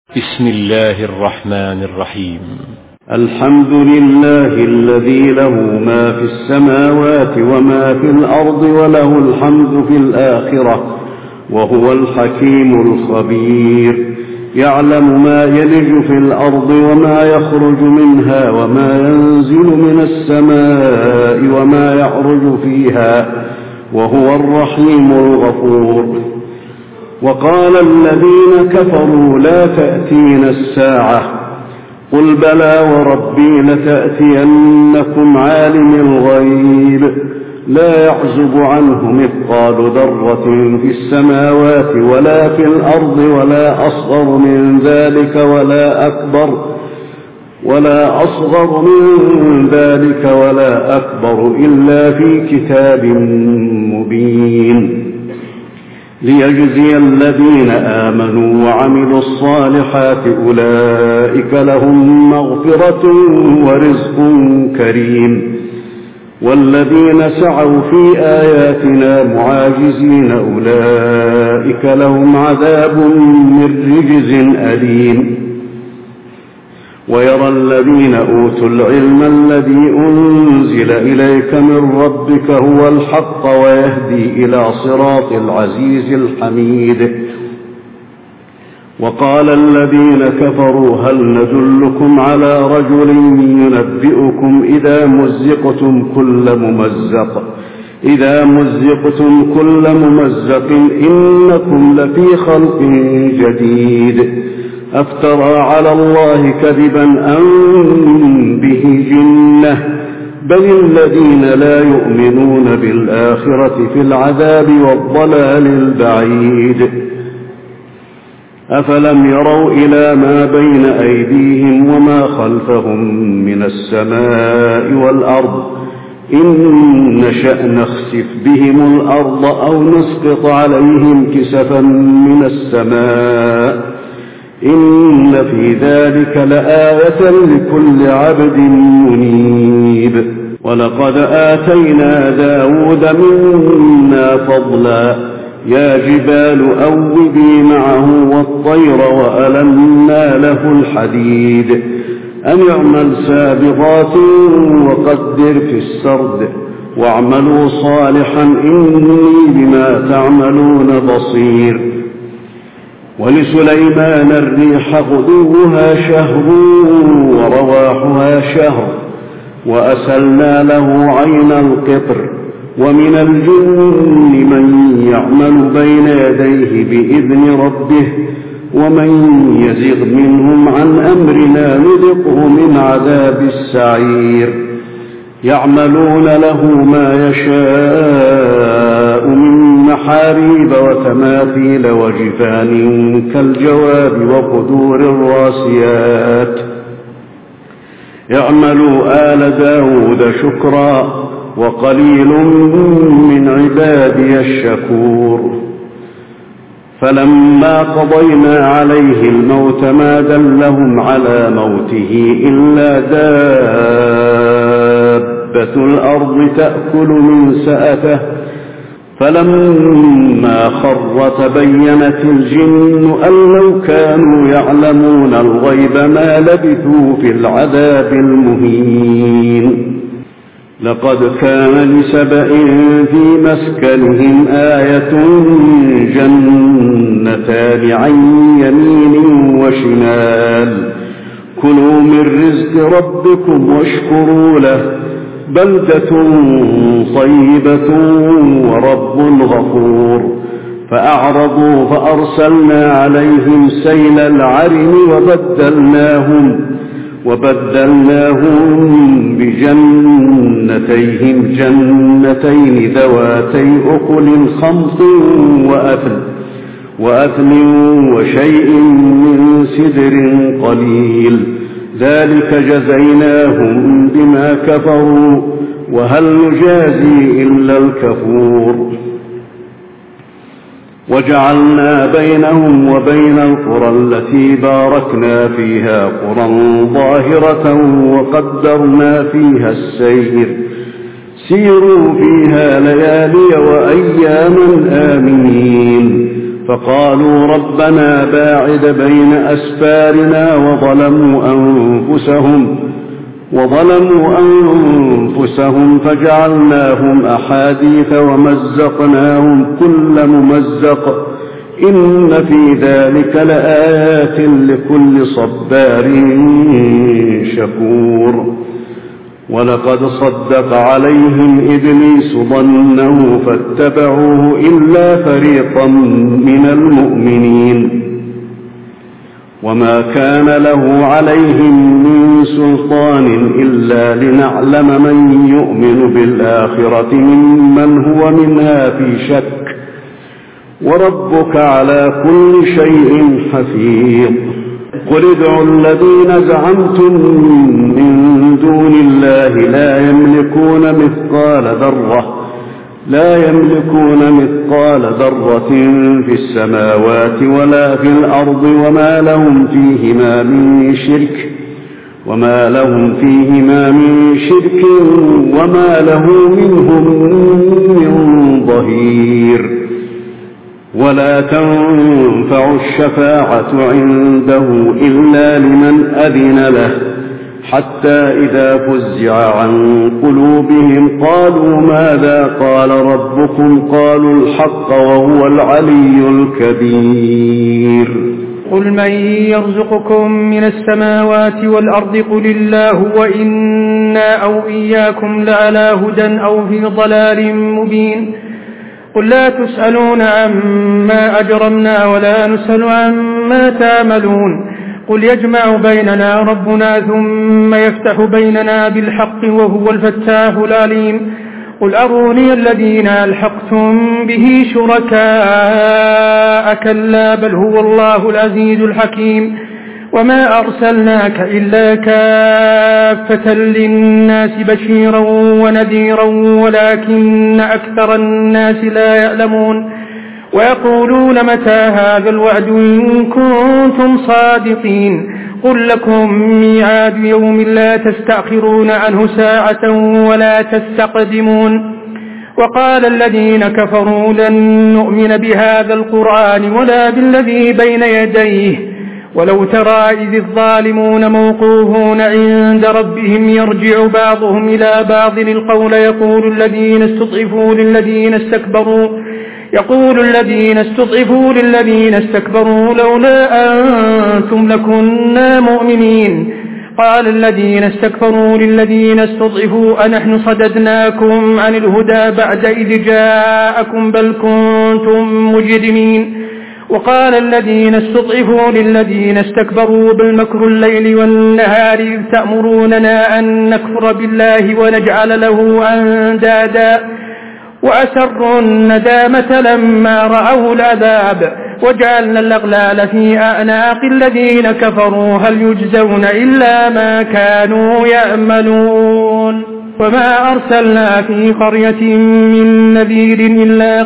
بسم الله الرحمن الرحيم. الحمد لله الذي له ما في السماوات وما في الأرض وله الحمد في الآخرة وهو الحكيم الخبير. يعلم ما يلج في الأرض وما يخرج منها وما ينزل من السماء وما يعرج فيها وهو الرحيم الغفور. وقال الذين كفروا لا تأتينا الساعة قل بلى وربي لتأتينكم عالم الغيب لا يعزب عنه مثقال ذرة في السماوات ولا في الأرض ولا أصغر من ذلك ولا أكبر إلا في كتاب مبين ليجزي الذين آمنوا وعملوا الصالحات أولئك لهم مغفرة ورزق كريم. والذين سعوا في آياتنا معاجزين أولئك لهم عذاب من رجز أليم. ويرى الذين أوتوا العلم الذي أنزل إليك من ربك هو الحق ويهدي إلى صراط العزيز الحميد. وقال الذين كفروا هل ندلكم على رجل ينبئكم إذا مزقتم كل ممزق إنكم لفي خلق جديد أفترى على الله كذبا أم به جنة بل الذين لا يؤمنون بالآخرة في العذاب والضلال البعيد. أفلم يروا إلى ما بين أيديهم وما خلفهم من السماء والأرض إن نشأ نخسف بهم الأرض أو نسقط عليهم كسفا من السماء إن في ذلك لآية لكل عبد منيب. ولقد آتينا داود منا فضلا يا جبال أوبي معه والطير وألنا له الحديد أن اعمل سابغات وقدر في السرد واعملوا صالحا إني بما تعملون بصير. ولسليمان الريح غدوها شهر ورواحها شهر وأسلنا له عين القطر ومن الجن من يعمل بين يديه بإذن ربه ومن يزغ منهم عن أمرنا نذقه من عذاب السعير. يعملون له ما يشاء من محاريب وتماثيل وجفان كالجواب وقدور الراسيات. اعملوا آل داود شكرا وقليل من عبادي الشكور. فلما قضينا عليه الموت ما دلهم على موته إلا دابة الأرض تأكل من سأته فلما خر تبينت الجن أن لو كانوا يعلمون الغيب ما لبثوا في العذاب المهين. لقد كان لسبأ في مسكنهم آية جنتان عن يمين وشمال كلوا من رزق ربكم واشكروا له بلدة طيبة ورب غفور. فأعرضوا فأرسلنا عليهم سيل العرم وبدلناهم بجنتيهم جنتين ذواتي أكل خمط وأثل وشيء من سدر قليل ذلك جزيناهم بما كفروا وهل نجازي إلا الكفور. وجعلنا بينهم وبين القرى التي باركنا فيها قرى ظاهرة وقدرنا فيها السير سيروا فيها ليالي وأياما آمنين فقالوا ربنا باعد بين أسفارنا وظلموا أنفسهم فجعلناهم أحاديث ومزقناهم كل ممزق إن في ذلك لآيات لكل صبار شكور ولقد صدق عليهم إبليس ظنه فاتبعوه إلا فريقا من المؤمنين وما كان له عليهم من سلطان إلا لنعلم من يؤمن بالآخرة ممن هو منها في شك وربك على كل شيء حفيظ قل ادعوا الذين زعمتم من دون الله لا يملكون مثقال ذرة في السماوات ولا في الأرض وما لهم فيهما من شرك وما له منهم من ظهير ولا تنفع الشفاعة عنده إلا لمن أذن له حتى إذا فزع عن قلوبهم قالوا ماذا قال ربكم قالوا الحق وهو العلي الكبير قل من يرزقكم من السماوات والأرض قل الله وإنا أو إياكم لعلى هدى أو في ضلال مبين قل لا تسألون عما أجرمنا ولا نسأل عما تعملون قل يجمع بيننا ربنا ثم يفتح بيننا بالحق وهو الفتاح العليم قل أروني الذين ألحقتم به شركاء كلا بل هو الله العزيز الحكيم وما أرسلناك إلا كافة للناس بشيرا ونذيرا ولكن أكثر الناس لا يعلمون ويقولون متى هذا الوعد إن كنتم صادقين قل لكم ميعاد يوم لا تستأخرون عنه ساعة ولا تستقدمون وقال الذين كفروا لن نؤمن بهذا القرآن ولا بالذي بين يديه ولو ترى إذ الظالمون موقوفون عند ربهم يرجع بعضهم إلى بعض القول يقول الذين استضعفوا للذين استكبروا لولا أنتم لكنا مؤمنين قال الذين استكبروا للذين استضعفوا أنحن صددناكم عن الهدى بعد إذ جاءكم بل كنتم مجرمين وقال الذين استضعفوا للذين استكبروا بل مكر الليل والنهار إذ تأمروننا أن نكفر بالله ونجعل له أندادا وأسروا الندامة لما رأوا العذاب وجعلنا الأغلال في أعناق الذين كفروا هل يجزون إلا ما كانوا يعملون وما أرسلنا في قرية من نذير إلا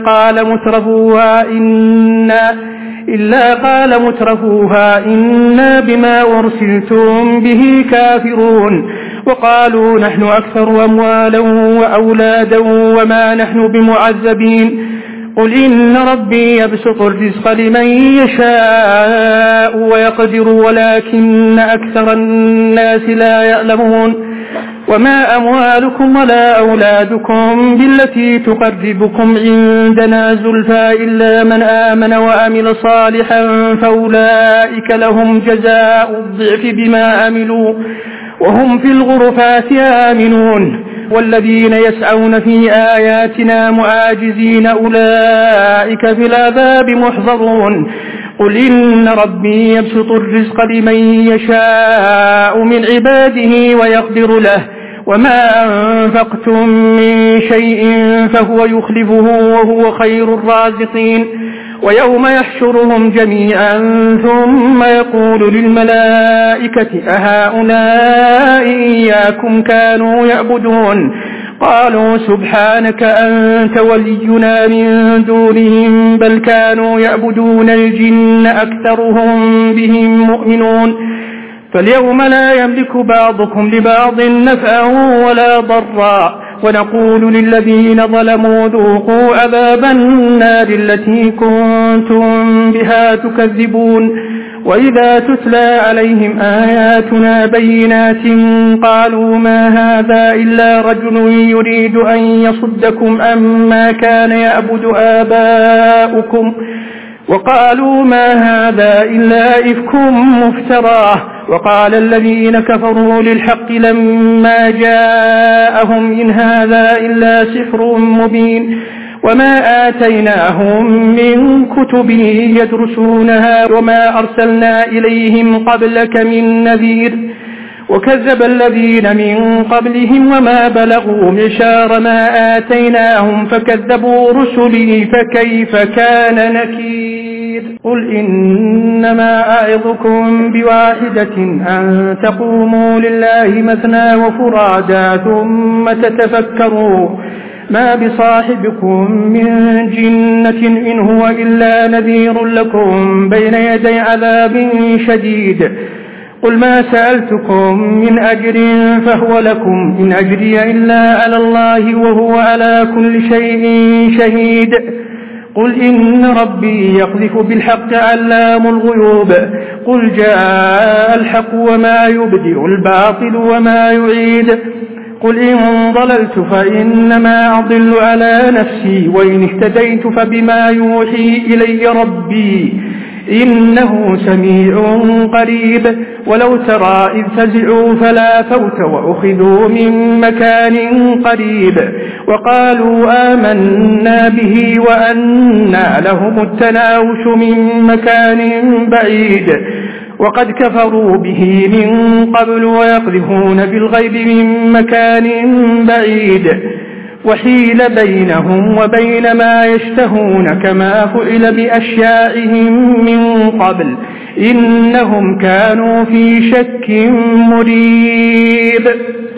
قال مترفوها إنا بما أرسلتم به كافرون وقالوا نحن أكثر أموالا وأولادا وما نحن بمعذبين قل إن ربي يبسط الرزق لمن يشاء ويقدر ولكن أكثر الناس لا يعلمون وما أموالكم ولا أولادكم بالتي تقربكم عندنا زلفى إلا من آمن وعمل صالحا فأولئك لهم جزاء الضعف بما عملوا وهم في الغرفات آمنون والذين يسعون في آياتنا معاجزين أولئك في العذاب محضرون قل إن ربي يبسط الرزق لمن يشاء من عباده ويقدر له وما أنفقتم من شيء فهو يخلفه وهو خير الرازقين ويوم يحشرهم جميعا ثم يقول للملائكة أهؤلاء إياكم كانوا يعبدون قالوا سبحانك أنت ولينا من دونهم بل كانوا يعبدون الجن أكثرهم بهم مؤمنون فاليوم لا يملك بعضكم لبعض نفعا ولا ضرا ونقول للذين ظلموا ذوقوا عذاب النار التي كنتم بها تكذبون وإذا تتلى عليهم آياتنا بينات قالوا ما هذا إلا رجل يريد أن يصدكم عما كان يعبد آباؤكم وقالوا ما هذا إلا إفك مفتراه وقال الذين كفروا للحق لما جاءهم إن هذا إلا سحر مبين وما آتيناهم من كتب يدرسونها وما أرسلنا إليهم قبلك من نذير وكذب الذين من قبلهم وما بلغوا معشار ما آتيناهم فكذبوا رسلي فكيف كان نكير قل إنما أعظكم بواحدة أن تقوموا لله مثنى وفرادا ثم تتفكروا ما بصاحبكم من جنة إن هو إلا نذير لكم بين يدي عذاب شديد قل ما سألتكم من أجر فهو لكم إن أجري إلا على الله وهو على كل شيء شهيد قل إن ربي يقذف بالحق علام الغيوب قل جاء الحق وما يبدئ الباطل وما يعيد قل إن ضللت فإنما أضل على نفسي وإن اهتديت فبما يوحي إلي ربي إنه سميع قريب ولو ترى إذ فزعوا فلا فوت وأخذوا من مكان قريب وقالوا آمنا به وأنى لهم التناوش من مكان بعيد وقد كفروا به من قبل ويقذفون بالغيب من مكان بعيد وحيل بينهم وبين ما يشتهون كما فعل بأشياعهم من قبل إنهم كانوا في شك مريب